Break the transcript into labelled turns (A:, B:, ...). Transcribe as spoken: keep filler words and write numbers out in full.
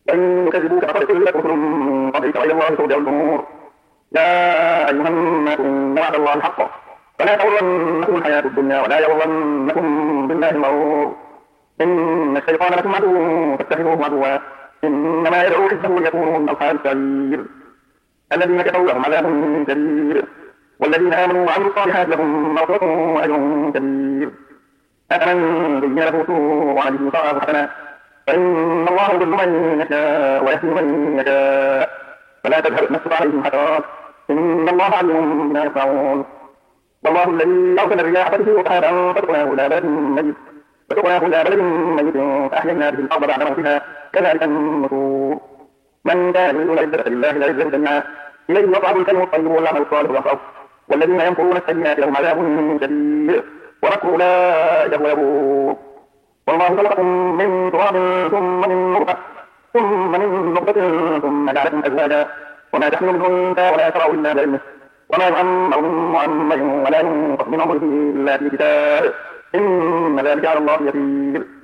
A: فإن يكذبوك فقد كذبت رسل من قبلك وإلى الله ترجع الأمور. يا أيها الناس إن وعد الله حق فلا تغرنكم الحياة الدنيا ولا يغرنكم بالله الغرور. إن الشيطان لكم عدو فاتخذوه عدوا إنما يدعو حزبه ليكونوا من أصحاب السعير. الذين كفروا لهم عذاب شديد والذين آمنوا وعملوا الصالحات لهم مغفرة وأجر كبير. أفمن زين له سوء عمله فرآه حسنا فإن الله يضل من يشاء ويهدي من يشاء فلا تذهب نفسك عليهم حسرات إن الله عليم بما يصنعون. والله الذي أرسل الرياح فتثير سحابا فتقناه إلى بلد ميت فتقناه إلى بلد ميت فأحيينا به الأرض بعد موتها كذلك النشور. من كان يريد العزة لله العزة جميعا إليه يصعد الكلم الطيب والعمل الصالح يرفعه والذين يمكرون السيئات لهم عذاب شديد ومكر أولئك هو يبور. والله خلقكم من تراب ثم من نطفة ثم من نطفة ثم جعلكم أزواجا وما تحمل من أنثى ولا ترى إلا بعلمه وما يعمر من معمر ولا ينقص من عمره إلا في كتاب إن ذلك على الله يسير.